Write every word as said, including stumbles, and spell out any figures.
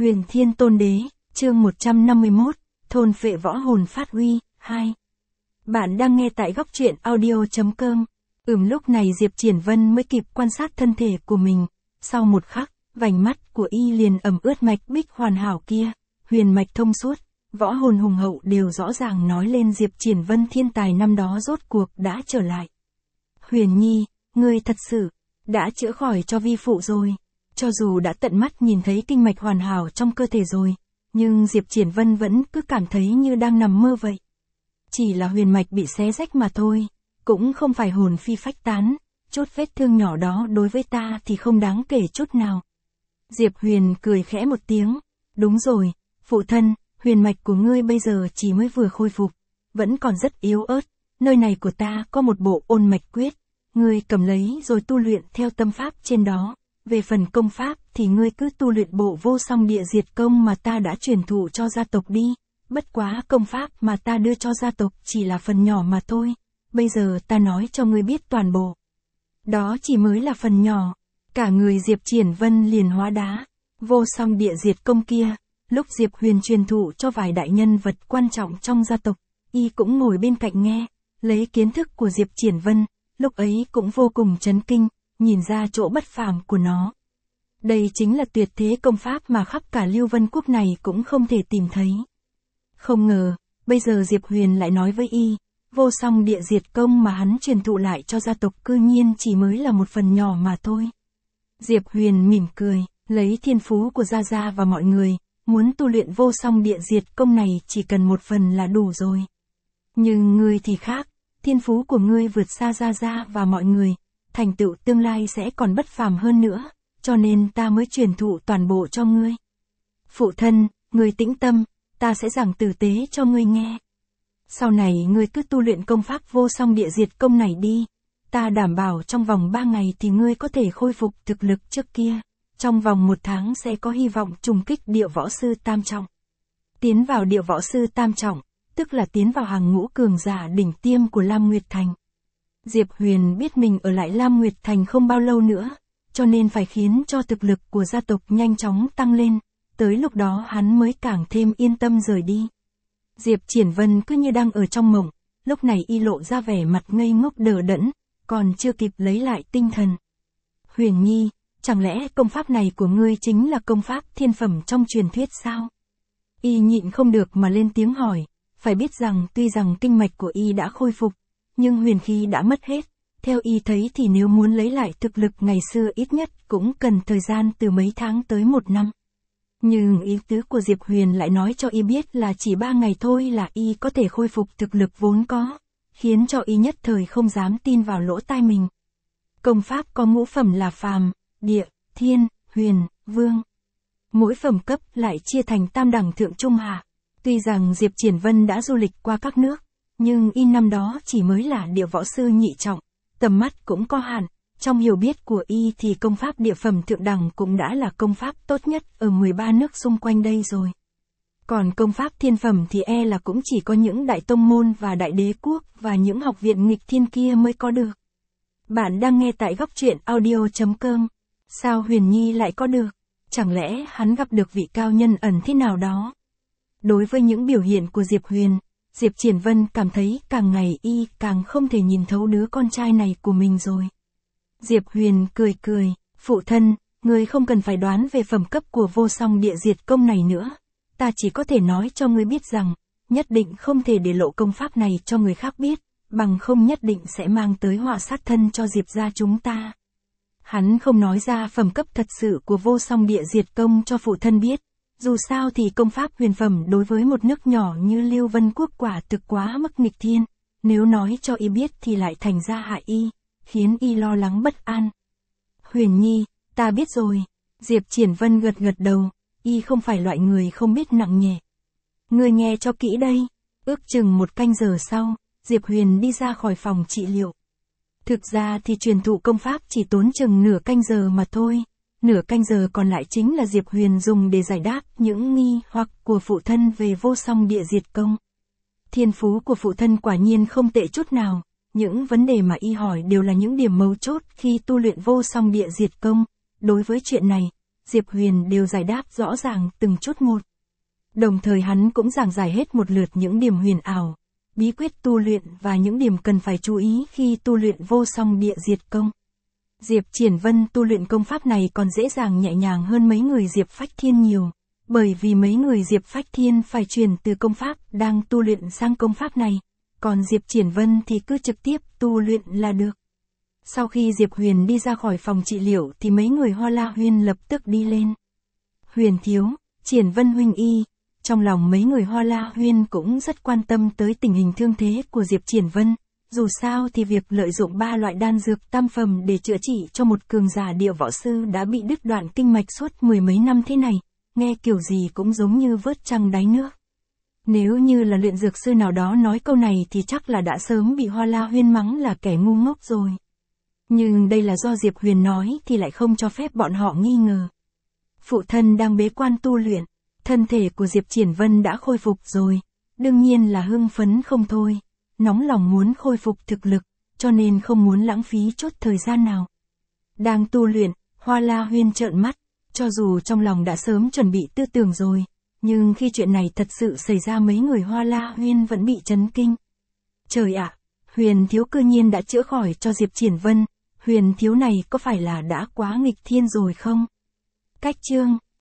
Huyền Thiên Tôn Đế, chương một trăm năm mươi mốt, thôn phệ võ hồn phát huy, hai. Bạn đang nghe tại góc truyện audio chấm com. Ừm lúc này Diệp Triển Vân mới kịp quan sát thân thể của mình. Sau một khắc, vành mắt của y liền ẩm ướt mạch bích hoàn hảo kia, huyền mạch thông suốt, võ hồn hùng hậu đều rõ ràng nói lên Diệp Triển Vân thiên tài năm đó rốt cuộc đã trở lại. Huyền Nhi, ngươi thật sự, đã chữa khỏi cho vi phụ rồi. Cho dù đã tận mắt nhìn thấy kinh mạch hoàn hảo trong cơ thể rồi, nhưng Diệp Triển Vân vẫn cứ cảm thấy như đang nằm mơ vậy. Chỉ là huyền mạch bị xé rách mà thôi, cũng không phải hồn phi phách tán, chút vết thương nhỏ đó đối với ta thì không đáng kể chút nào. Diệp Huyền cười khẽ một tiếng, đúng rồi, phụ thân, huyền mạch của ngươi bây giờ chỉ mới vừa khôi phục, vẫn còn rất yếu ớt, nơi này của ta có một bộ ôn mạch quyết, ngươi cầm lấy rồi tu luyện theo tâm pháp trên đó. Về phần công pháp thì ngươi cứ tu luyện bộ vô song địa diệt công mà ta đã truyền thụ cho gia tộc đi, bất quá công pháp mà ta đưa cho gia tộc chỉ là phần nhỏ mà thôi, bây giờ ta nói cho ngươi biết toàn bộ. Đó chỉ mới là phần nhỏ, cả người Diệp Triển Vân liền hóa đá, vô song địa diệt công kia, lúc Diệp Huyền truyền thụ cho vài đại nhân vật quan trọng trong gia tộc, y cũng ngồi bên cạnh nghe, lấy kiến thức của Diệp Triển Vân, lúc ấy cũng vô cùng chấn kinh. Nhìn ra chỗ bất phàm của nó. Đây chính là tuyệt thế công pháp mà khắp cả Lưu Vân Quốc này cũng không thể tìm thấy. Không ngờ, bây giờ Diệp Huyền lại nói với y, vô song địa diệt công mà hắn truyền thụ lại cho gia tộc cư nhiên chỉ mới là một phần nhỏ mà thôi. Diệp Huyền mỉm cười, lấy thiên phú của Gia Gia và mọi người, muốn tu luyện vô song địa diệt công này chỉ cần một phần là đủ rồi. Nhưng ngươi thì khác, thiên phú của ngươi vượt xa Gia Gia và mọi người. Thành tựu tương lai sẽ còn bất phàm hơn nữa, cho nên ta mới truyền thụ toàn bộ cho ngươi. Phụ thân, ngươi tĩnh tâm, ta sẽ giảng tử tế cho ngươi nghe. Sau này ngươi cứ tu luyện công pháp vô song địa diệt công này đi, ta đảm bảo trong vòng ba ngày thì ngươi có thể khôi phục thực lực trước kia, trong vòng một tháng sẽ có hy vọng trùng kích địa võ sư tam trọng. Tiến vào địa võ sư tam trọng, tức là tiến vào hàng ngũ cường giả đỉnh tiêm của Lam Nguyệt Thành. Diệp Huyền biết mình ở lại Lam Nguyệt Thành không bao lâu nữa, cho nên phải khiến cho thực lực của gia tộc nhanh chóng tăng lên, tới lúc đó hắn mới càng thêm yên tâm rời đi. Diệp Triển Vân cứ như đang ở trong mộng, lúc này y lộ ra vẻ mặt ngây ngốc đờ đẫn, còn chưa kịp lấy lại tinh thần. Huyền Nhi, chẳng lẽ công pháp này của ngươi chính là công pháp thiên phẩm trong truyền thuyết sao? Y nhịn không được mà lên tiếng hỏi, phải biết rằng tuy rằng kinh mạch của y đã khôi phục, nhưng huyền khí đã mất hết, theo y thấy thì nếu muốn lấy lại thực lực ngày xưa ít nhất cũng cần thời gian từ mấy tháng tới một năm. Nhưng ý tứ của Diệp Huyền lại nói cho y biết là chỉ ba ngày thôi là y có thể khôi phục thực lực vốn có, khiến cho y nhất thời không dám tin vào lỗ tai mình. Công pháp có ngũ phẩm là phàm, địa, thiên, huyền, vương. Mỗi phẩm cấp lại chia thành tam đẳng thượng trung hạ. Tuy rằng Diệp Triển Vân đã du lịch qua các nước, nhưng y năm đó chỉ mới là địa võ sư nhị trọng, tầm mắt cũng có hạn, trong hiểu biết của y thì công pháp địa phẩm thượng đẳng cũng đã là công pháp tốt nhất ở mười ba nước xung quanh đây rồi. Còn công pháp thiên phẩm thì e là cũng chỉ có những đại tông môn và đại đế quốc và những học viện nghịch thiên kia mới có được. Bạn đang nghe tại góc truyện audio chấm com. Sao Huyền Nhi lại có được? Chẳng lẽ hắn gặp được vị cao nhân ẩn thế nào đó? Đối với những biểu hiện của Diệp Huyền, Diệp Triển Vân cảm thấy càng ngày y càng không thể nhìn thấu đứa con trai này của mình rồi. Diệp Huyền cười cười, phụ thân, ngươi không cần phải đoán về phẩm cấp của vô song địa diệt công này nữa. Ta chỉ có thể nói cho ngươi biết rằng, nhất định không thể để lộ công pháp này cho người khác biết, bằng không nhất định sẽ mang tới họa sát thân cho Diệp gia chúng ta. Hắn không nói ra phẩm cấp thật sự của vô song địa diệt công cho phụ thân biết. Dù sao thì công pháp huyền phẩm đối với một nước nhỏ như Lưu Vân Quốc quả thực quá mức nghịch thiên, nếu nói cho y biết thì lại thành ra hại y, khiến y lo lắng bất an. Huyền Nhi, ta biết rồi. Diệp Triển Vân gật gật đầu, y không phải loại người không biết nặng nhẹ. Ngươi nghe cho kỹ đây. Ước chừng một canh giờ sau, Diệp Huyền đi ra khỏi phòng trị liệu. Thực ra thì truyền thụ công pháp chỉ tốn chừng nửa canh giờ mà thôi. Nửa canh giờ còn lại chính là Diệp Huyền dùng để giải đáp những nghi hoặc của phụ thân về vô song địa diệt công. Thiên phú của phụ thân quả nhiên không tệ chút nào, những vấn đề mà y hỏi đều là những điểm mấu chốt khi tu luyện vô song địa diệt công. Đối với chuyện này, Diệp Huyền đều giải đáp rõ ràng từng chút một. Đồng thời hắn cũng giảng giải hết một lượt những điểm huyền ảo, bí quyết tu luyện và những điểm cần phải chú ý khi tu luyện vô song địa diệt công. Diệp Triển Vân tu luyện công pháp này còn dễ dàng nhẹ nhàng hơn mấy người Diệp Phách Thiên nhiều, bởi vì mấy người Diệp Phách Thiên phải chuyển từ công pháp đang tu luyện sang công pháp này, còn Diệp Triển Vân thì cứ trực tiếp tu luyện là được. Sau khi Diệp Huyền đi ra khỏi phòng trị liệu thì mấy người Hoa La Huyên lập tức đi lên. Huyền thiếu, Triển Vân huynh y. Trong lòng mấy người Hoa La Huyên cũng rất quan tâm tới tình hình thương thế của Diệp Triển Vân, dù sao thì việc lợi dụng ba loại đan dược tam phẩm để chữa trị cho một cường giả địa võ sư đã bị đứt đoạn kinh mạch suốt mười mấy năm thế này, nghe kiểu gì cũng giống như vớt trăng đáy nước. Nếu như là luyện dược sư nào đó nói câu này thì chắc là đã sớm bị Hoa La Huyên mắng là kẻ ngu ngốc rồi. Nhưng đây là do Diệp Huyền nói thì lại không cho phép bọn họ nghi ngờ. Phụ thân đang bế quan tu luyện, thân thể của Diệp Triển Vân đã khôi phục rồi, đương nhiên là hưng phấn không thôi, nóng lòng muốn khôi phục thực lực, cho nên không muốn lãng phí chút thời gian nào. Đang tu luyện, Hoa La Huyên trợn mắt, cho dù trong lòng đã sớm chuẩn bị tư tưởng rồi, nhưng khi chuyện này thật sự xảy ra mấy người Hoa La Huyên vẫn bị chấn kinh. Trời ạ, Huyền thiếu cư nhiên đã chữa khỏi cho Diệp Triển Vân, Huyền thiếu này có phải là đã quá nghịch thiên rồi không? Cách chương